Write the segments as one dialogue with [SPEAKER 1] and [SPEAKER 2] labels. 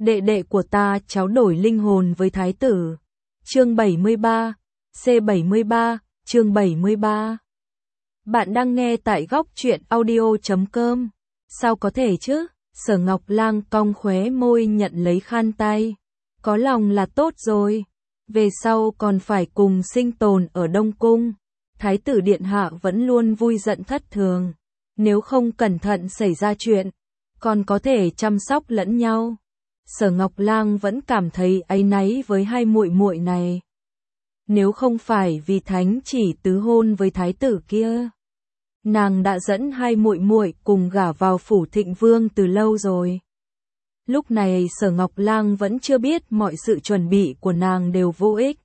[SPEAKER 1] đệ đệ của ta cháu đổi linh hồn với thái tử. Chương 73, C73, chương 73. Bạn đang nghe tại góc truyện audio.com. Sao có thể chứ? Sở Ngọc Lang cong khóe môi nhận lấy khăn tay. Có lòng là tốt rồi. Về sau còn phải cùng sinh tồn ở Đông Cung. Thái tử điện hạ vẫn luôn vui giận thất thường. Nếu không cẩn thận xảy ra chuyện, còn có thể chăm sóc lẫn nhau. Sở Ngọc Lang vẫn cảm thấy áy náy với hai muội muội này. Nếu không phải vì thánh chỉ tứ hôn với thái tử kia, nàng đã dẫn hai muội muội cùng gả vào phủ Thịnh Vương từ lâu rồi. Lúc này Sở Ngọc Lang vẫn chưa biết mọi sự chuẩn bị của nàng đều vô ích.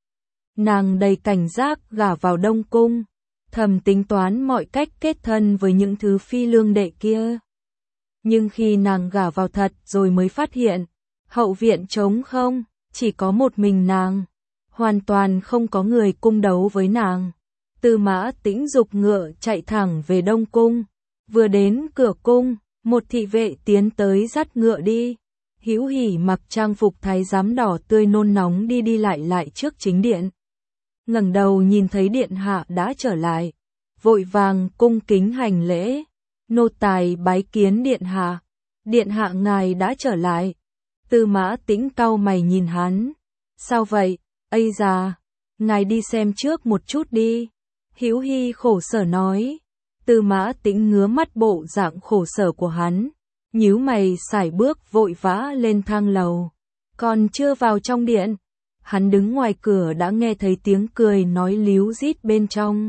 [SPEAKER 1] Nàng đầy cảnh giác gả vào Đông Cung, thầm tính toán mọi cách kết thân với những thứ phi lương đệ kia. Nhưng khi nàng gả vào thật rồi mới phát hiện, hậu viện trống không, chỉ có một mình nàng, hoàn toàn không có người cung đấu với nàng. Tư Mã Tĩnh giục ngựa chạy thẳng về Đông Cung, vừa đến cửa cung, một thị vệ tiến tới dắt ngựa đi. Hữu Hỉ mặc trang phục thái giám đỏ tươi nôn nóng đi đi lại trước chính điện. Ngẩng đầu nhìn thấy điện hạ đã trở lại, vội vàng cung kính hành lễ. Nô tài bái kiến điện hạ. Điện hạ ngài đã trở lại. Tư Mã Tĩnh cau mày nhìn hắn. Sao vậy? Ây da, ngài đi xem trước một chút đi. Hữu Hi khổ sở nói. Tư Mã Tĩnh ngứa mắt bộ dạng khổ sở của hắn, nhíu mày sải bước vội vã lên thang lầu. Còn chưa vào trong điện, hắn đứng ngoài cửa đã nghe thấy tiếng cười nói líu rít bên trong.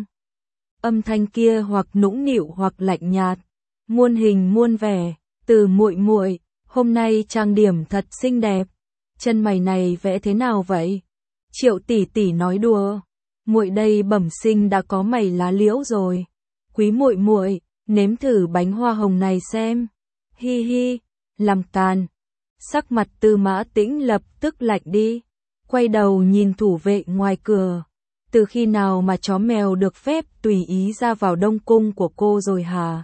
[SPEAKER 1] Âm thanh kia hoặc nũng nịu hoặc lạnh nhạt, muôn hình muôn vẻ. Từ muội muội, hôm nay trang điểm thật xinh đẹp. Chân mày này vẽ thế nào vậy? Triệu tỷ tỷ nói đùa. Muội đây bẩm sinh đã có mày lá liễu rồi. Quý muội muội, nếm thử bánh hoa hồng này xem. Hi hi, làm càn. Sắc mặt Tư Mã Tĩnh lập tức lạnh đi. Quay đầu nhìn thủ vệ ngoài cửa. Từ khi nào mà chó mèo được phép tùy ý ra vào Đông Cung của cô rồi hả?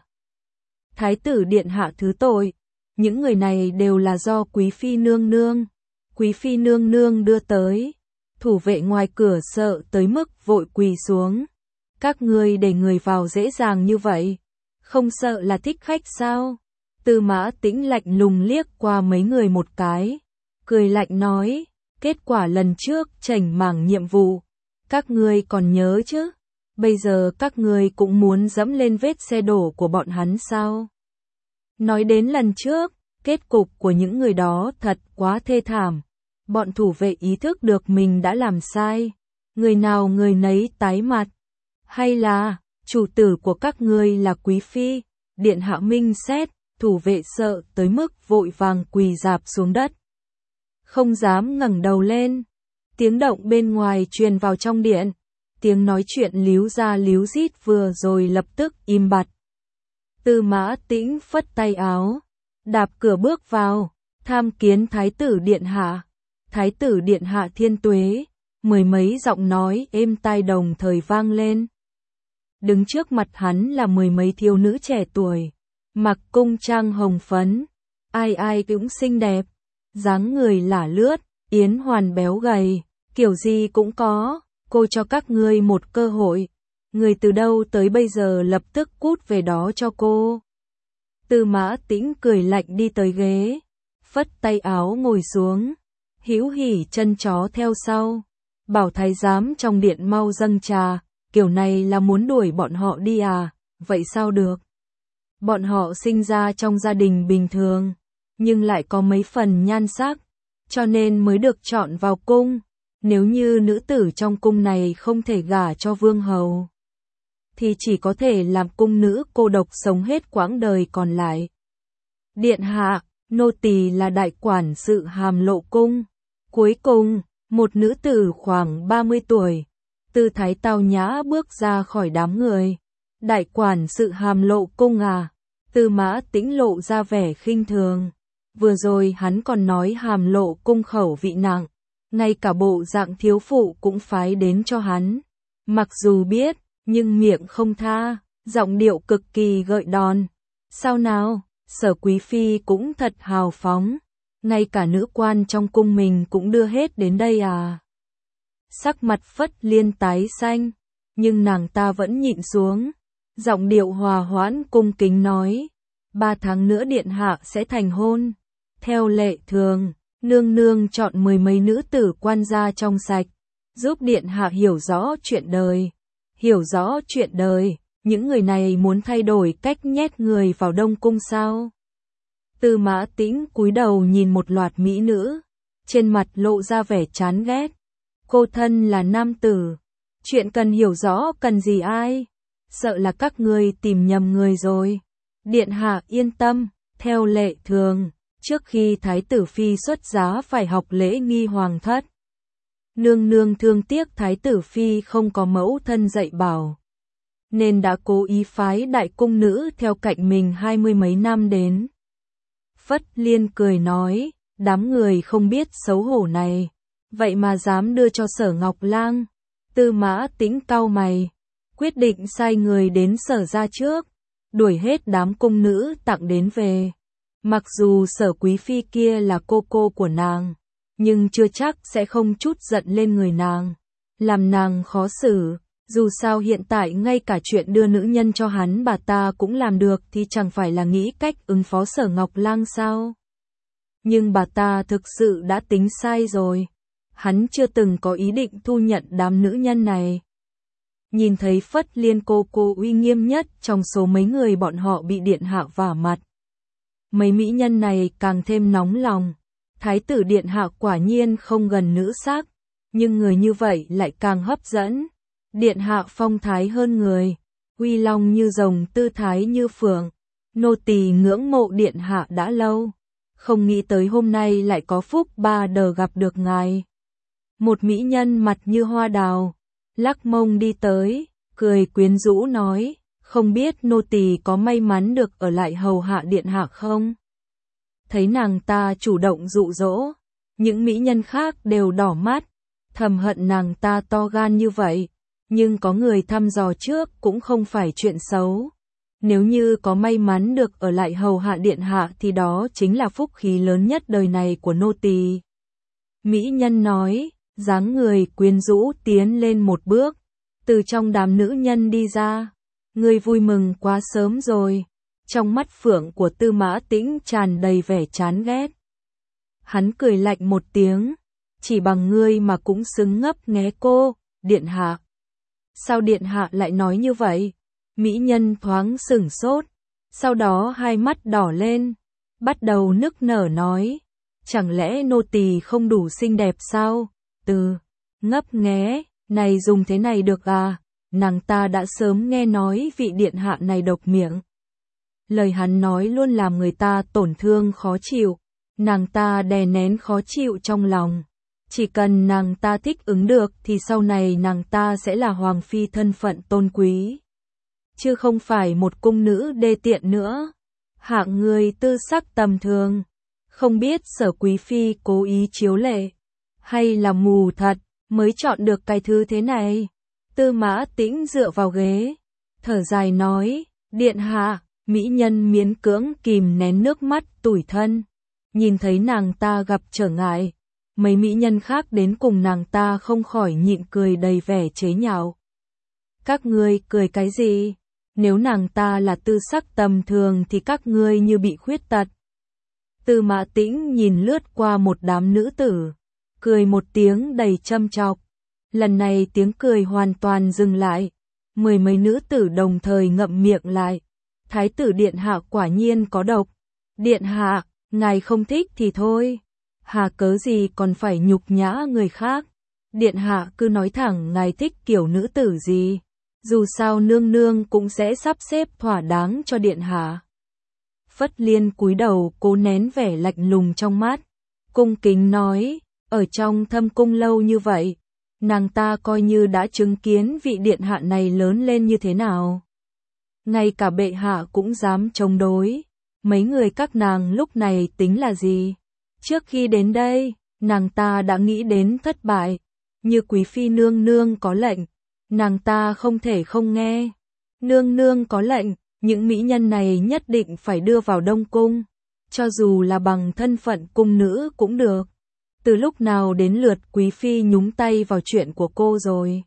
[SPEAKER 1] Thái tử điện hạ thứ tội. Những người này đều là do quý phi nương nương. Quý phi nương nương đưa tới. Thủ vệ ngoài cửa sợ tới mức vội quỳ xuống. Các ngươi để người vào dễ dàng như vậy, không sợ là thích khách sao? Tư Mã Tĩnh lạnh lùng liếc qua mấy người một cái, cười lạnh nói, kết quả lần trước chảnh mảng nhiệm vụ, các ngươi còn nhớ chứ? Bây giờ các ngươi cũng muốn dẫm lên vết xe đổ của bọn hắn sao? Nói đến lần trước, kết cục của những người đó thật quá thê thảm. Bọn thủ vệ ý thức được mình đã làm sai, người nào người nấy tái mặt. Hay là, chủ tử của các ngươi là quý phi? Điện hạ minh xét, thủ vệ sợ tới mức vội vàng quỳ rạp xuống đất, không dám ngẩng đầu lên. Tiếng động bên ngoài truyền vào trong điện, tiếng nói chuyện líu ra líu rít vừa rồi lập tức im bặt. Tư Mã Tĩnh phất tay áo, đạp cửa bước vào, tham kiến thái tử điện hạ. Thái tử điện hạ thiên tuế. Mười mấy giọng nói êm tai đồng thời vang lên. Đứng trước mặt hắn là mười mấy thiếu nữ trẻ tuổi, mặc cung trang hồng phấn, ai ai cũng xinh đẹp, dáng người lả lướt, yến hoàn béo gầy, kiểu gì cũng có. Cô cho các ngươi một cơ hội, người từ đâu tới bây giờ lập tức cút về đó cho cô. Tư Mã Tĩnh cười lạnh đi tới ghế, phất tay áo ngồi xuống. Hữu Hỉ chân chó theo sau, bảo thái giám trong điện mau dâng trà. Kiểu này là muốn đuổi bọn họ đi à? Vậy sao được? Bọn họ sinh ra trong gia đình bình thường, nhưng lại có mấy phần nhan sắc, cho nên mới được chọn vào cung. Nếu như nữ tử trong cung này không thể gả cho vương hầu, thì chỉ có thể làm cung nữ cô độc sống hết quãng đời còn lại. Điện hạ, nô tỳ là đại quản sự Hàm Lộ cung. Cuối cùng, một nữ tử khoảng 30 tuổi, tư thái tao nhã bước ra khỏi đám người. Đại quản sự Hàm Lộ cung à? Tư Mã Tĩnh lộ ra vẻ khinh thường. Vừa rồi hắn còn nói Hàm Lộ cung khẩu vị nặng, ngay cả bộ dạng thiếu phụ cũng phái đến cho hắn. Mặc dù biết, nhưng miệng không tha, giọng điệu cực kỳ gợi đòn. Sao nào, Sở quý phi cũng thật hào phóng. ngay cả nữ quan trong cung mình cũng đưa hết đến đây à? Sắc mặt Phất Liên tái xanh, nhưng nàng ta vẫn nhịn xuống, giọng điệu hòa hoãn cung kính nói, 3 tháng nữa điện hạ sẽ thành hôn. Theo lệ thường, nương nương chọn 10 mấy nữ tử quan gia trong sạch, giúp điện hạ hiểu rõ chuyện đời. Hiểu rõ chuyện đời, những người này muốn thay đổi cách nhét người vào Đông Cung sao? Tư Mã Tĩnh cúi đầu nhìn một loạt mỹ nữ, trên mặt lộ ra vẻ chán ghét. Cô thân là nam tử, chuyện cần hiểu rõ cần gì ai? Sợ là các ngươi tìm nhầm người rồi. Điện hạ yên tâm, theo lệ thường, trước khi thái tử phi xuất giá phải học lễ nghi hoàng thất. Nương nương thương tiếc thái tử phi không có mẫu thân dạy bảo, nên đã cố ý phái đại cung nữ theo cạnh mình 20 mấy năm đến. Phất Liên cười nói, đám người không biết xấu hổ này, vậy mà dám đưa cho Sở Ngọc Lang. Tư Mã Tĩnh cau mày, quyết định sai người đến Sở gia trước, đuổi hết đám cung nữ tặng đến về. Mặc dù Sở quý phi kia là cô của nàng, nhưng chưa chắc sẽ không chút giận lên người nàng, làm nàng khó xử. Dù sao hiện tại ngay cả chuyện đưa nữ nhân cho hắn bà ta cũng làm được thì chẳng phải là nghĩ cách ứng phó Sở Ngọc Lang sao? Nhưng bà ta thực sự đã tính sai rồi. Hắn chưa từng có ý định thu nhận đám nữ nhân này. Nhìn thấy Phất Liên cô uy nghiêm nhất trong số mấy người bọn họ bị điện hạ vả mặt. Mấy mỹ nhân này càng thêm nóng lòng. Thái tử điện hạ quả nhiên không gần nữ sắc, nhưng người như vậy lại càng hấp dẫn. Điện hạ phong thái hơn người, uy long như rồng, tư thái như phượng. Nô tỳ ngưỡng mộ điện hạ đã lâu, không nghĩ tới hôm nay lại có phúc ba đời gặp được ngài. Một mỹ nhân mặt như hoa đào, lắc mông đi tới, cười quyến rũ nói, không biết nô tỳ có may mắn được ở lại hầu hạ điện hạ không? Thấy nàng ta chủ động dụ dỗ, những mỹ nhân khác đều đỏ mắt, thầm hận nàng ta to gan như vậy. Nhưng có người thăm dò trước cũng không phải chuyện xấu. Nếu như có may mắn được ở lại hầu hạ điện hạ thì đó chính là phúc khí lớn nhất đời này của nô tỳ. Mỹ nhân nói, dáng người quyến rũ tiến lên một bước, từ trong đám nữ nhân đi ra. Ngươi vui mừng quá sớm rồi. Trong mắt phượng của Tư Mã Tĩnh tràn đầy vẻ chán ghét. Hắn cười lạnh một tiếng, chỉ bằng ngươi mà cũng xứng ngấp nghé cô, điện hạ. Sao điện hạ lại nói như vậy? Mỹ nhân thoáng sửng sốt, sau đó hai mắt đỏ lên, bắt đầu nức nở nói, chẳng lẽ nô tỳ không đủ xinh đẹp sao? Từ ngấp nghé này dùng thế này được à? Nàng ta đã sớm nghe nói vị điện hạ này độc miệng. Lời hắn nói luôn làm người ta tổn thương khó chịu, nàng ta đè nén khó chịu trong lòng. Chỉ cần nàng ta thích ứng được thì sau này nàng ta sẽ là hoàng phi thân phận tôn quý, chứ không phải một cung nữ đê tiện nữa. Hạng người tư sắc tầm thường, không biết Sở quý phi cố ý chiếu lệ, hay là mù thật, mới chọn được cái thứ thế này. Tư Mã Tĩnh dựa vào ghế, thở dài nói, điện hạ. Mỹ nhân miễn cưỡng kìm nén nước mắt tủi thân, nhìn thấy nàng ta gặp trở ngại. Mấy mỹ nhân khác đến cùng nàng ta không khỏi nhịn cười đầy vẻ chế nhạo. Các ngươi cười cái gì? Nếu nàng ta là tư sắc tầm thường thì các ngươi như bị khuyết tật. Tư Mã Tĩnh nhìn lướt qua một đám nữ tử, cười một tiếng đầy châm chọc. Lần này tiếng cười hoàn toàn dừng lại, 10 mấy nữ tử đồng thời ngậm miệng lại. Thái tử điện hạ quả nhiên có độc. Điện hạ, ngài không thích thì thôi. Hà cớ gì còn phải nhục nhã người khác. Điện hạ cứ nói thẳng ngài thích kiểu nữ tử gì. Dù sao nương nương cũng sẽ sắp xếp thỏa đáng cho điện hạ. Phất Liên cúi đầu cố nén vẻ lạnh lùng trong mắt. Cung kính nói, ở trong thâm cung lâu như vậy, nàng ta coi như đã chứng kiến vị điện hạ này lớn lên như thế nào. Ngay cả bệ hạ cũng dám chống đối. Mấy người các nàng lúc này tính là gì? Trước khi đến đây, nàng ta đã nghĩ đến thất bại. Như quý phi nương nương có lệnh, nàng ta không thể không nghe. Nương nương có lệnh, những mỹ nhân này nhất định phải đưa vào Đông Cung. cho dù là bằng thân phận cung nữ cũng được. Từ lúc nào đến lượt quý phi nhúng tay vào chuyện của cô rồi?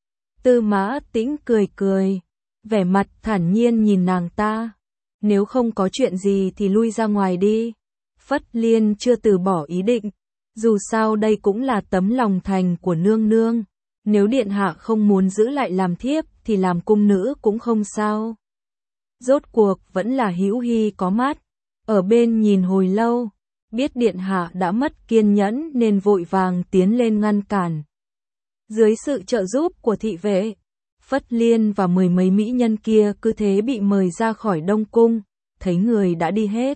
[SPEAKER 1] Tư Mã Tĩnh cười cười, vẻ mặt thản nhiên nhìn nàng ta. Nếu không có chuyện gì thì lui ra ngoài đi. Phất Liên chưa từ bỏ ý định. Dù sao đây cũng là tấm lòng thành của nương nương. Nếu điện hạ không muốn giữ lại làm thiếp thì làm cung nữ cũng không sao. Rốt cuộc vẫn là Hữu Hi có mắt. Ở bên nhìn hồi lâu. Biết điện hạ đã mất kiên nhẫn nên vội vàng tiến lên ngăn cản. Dưới sự trợ giúp của thị vệ, Phất Liên và mười mấy mỹ nhân kia cứ thế bị mời ra khỏi Đông Cung, thấy người đã đi hết.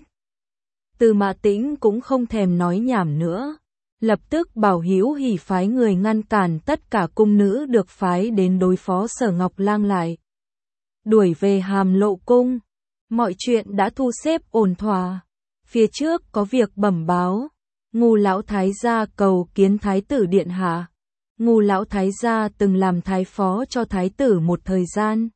[SPEAKER 1] Tư Mã Tĩnh cũng không thèm nói nhảm nữa, lập tức bảo Hữu Hi phái người ngăn cản tất cả cung nữ được phái đến đối phó Sở Ngọc Lang lại. Đuổi về Hàm Lộ Cung, mọi chuyện đã thu xếp ổn thỏa. Phía trước có việc bẩm báo, Ngưu lão thái gia cầu kiến thái tử điện hạ. Ngưu lão thái gia từng làm thái phó cho thái tử một thời gian.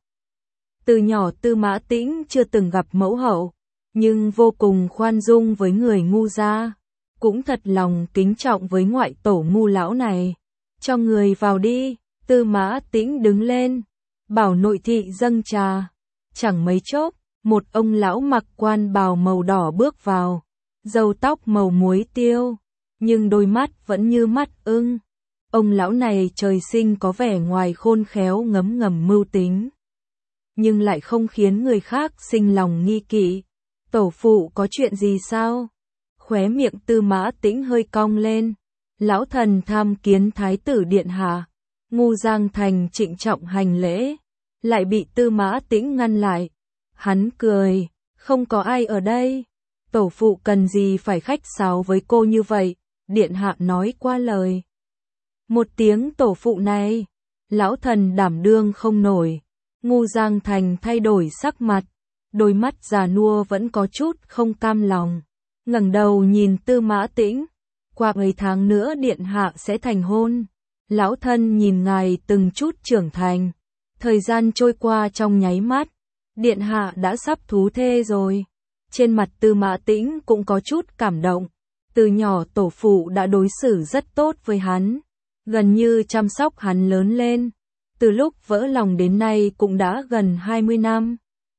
[SPEAKER 1] Từ nhỏ Tư Mã Tĩnh chưa từng gặp mẫu hậu, nhưng vô cùng khoan dung với người Ngưu gia, cũng thật lòng kính trọng với ngoại tổ Ngưu lão này. Cho người vào đi. Tư Mã Tĩnh đứng lên, bảo nội thị dâng trà. Chẳng mấy chốc, một ông lão mặc quan bào màu đỏ bước vào, râu tóc màu muối tiêu, nhưng đôi mắt vẫn như mắt ưng. Ông lão này trời sinh có vẻ ngoài khôn khéo ngấm ngầm mưu tính, nhưng lại không khiến người khác sinh lòng nghi kỵ. Tổ phụ có chuyện gì sao? Khóe miệng Tư Mã Tĩnh hơi cong lên. Lão thần tham kiến thái tử điện hạ. Ngưu Giang Thành trịnh trọng hành lễ, lại bị Tư Mã Tĩnh ngăn lại. Hắn cười, không có ai ở đây. Tổ phụ cần gì phải khách sáo với cô như vậy, điện hạ nói qua lời. Một tiếng tổ phụ này, lão thần đảm đương không nổi. Ngưu Giang Thành thay đổi sắc mặt, đôi mắt già nua vẫn có chút không cam lòng. Ngẩng đầu nhìn Tư Mã Tĩnh, qua mấy tháng nữa điện hạ sẽ thành hôn. Lão thân nhìn ngài từng chút trưởng thành, thời gian trôi qua trong nháy mắt. Điện hạ đã sắp thú thê rồi. Trên mặt Tư Mã Tĩnh cũng có chút cảm động. Từ nhỏ tổ phụ đã đối xử rất tốt với hắn, gần như chăm sóc hắn lớn lên. Từ lúc vỡ lòng đến nay cũng đã gần 20 năm.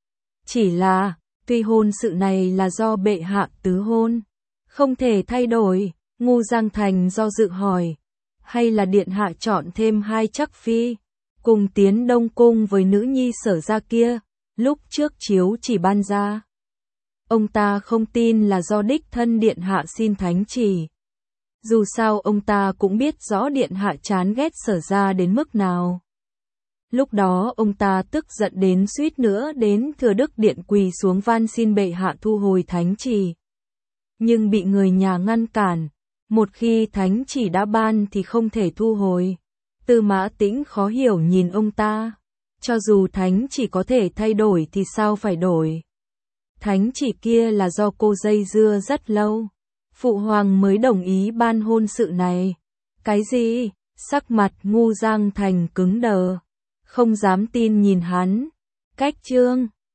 [SPEAKER 1] Chỉ là, tuy hôn sự này là do bệ hạ tứ hôn, không thể thay đổi. Ngưu Giang Thành do dự hỏi, hay là điện hạ chọn thêm hai chắc phi, cùng tiến Đông Cung với nữ nhi Sở gia kia, lúc trước chiếu chỉ ban ra. Ông ta không tin là do đích thân điện hạ xin thánh chỉ. Dù sao ông ta cũng biết rõ điện hạ chán ghét Sở gia đến mức nào. Lúc đó ông ta tức giận đến suýt nữa đến Thừa Đức điện quỳ xuống van xin bệ hạ thu hồi thánh chỉ. Nhưng bị người nhà ngăn cản, một khi thánh chỉ đã ban thì không thể thu hồi. Tư Mã Tĩnh khó hiểu nhìn ông ta, cho dù thánh chỉ có thể thay đổi thì sao phải đổi. Thánh chỉ kia là do cô dây dưa rất lâu, phụ hoàng mới đồng ý ban hôn sự này. Cái gì? Sắc mặt Ngưu Giang Thành cứng đờ, không dám tin nhìn hắn. Cách chương